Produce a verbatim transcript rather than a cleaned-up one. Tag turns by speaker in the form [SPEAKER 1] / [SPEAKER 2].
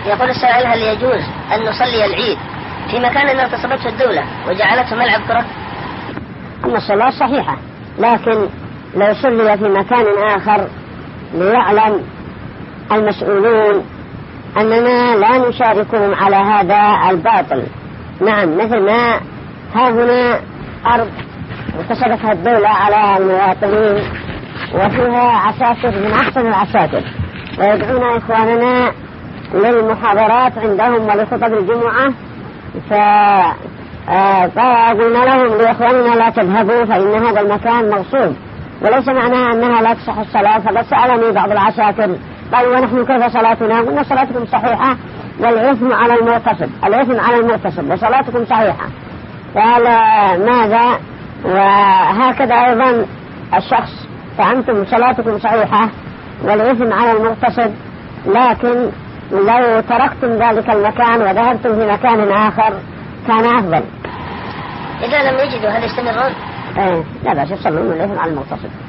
[SPEAKER 1] يقول السائل: هل يجوز أن نصلي العيد في مكان اغتصبته الدولة وجعلته ملعب كرة؟
[SPEAKER 2] أما الصلاة صحيحة، لكن لو صلي في مكان آخر ليعلم المسؤولون أننا لا نشاركهم على هذا الباطل. نعم، مثل ما ها هنا أرض اغتصبتها الدولة على المواطنين وفيها عساكر من أحسن العساكر، ويدعون إخواننا للمحاضرات عندهم ولخطب الجمعة، فقلنا لهم لإخواننا لا تذهبوا فإن هذا المكان مغصوب، وليس معناها أنها لا تصح الصلاة. فقد سألني بعض العساكر قالوا: ونحن كيف صلاتنا؟ قلنا: صلاتكم صحيحة والإثم على المغتصب، الإثم على المغتصب وصلاتكم صحيحة. قال: ماذا؟ وهكذا أيضا الشخص، فأنتم صلاتكم صحيحة والإثم على المغتصب، لكن لو تركتم ذلك المكان وذهبتم في مكان آخر كان أفضل.
[SPEAKER 1] إذا لم يجدوا هل يستمرون؟
[SPEAKER 2] إيه، لا بأس، يصلون والإثم على المغتصب.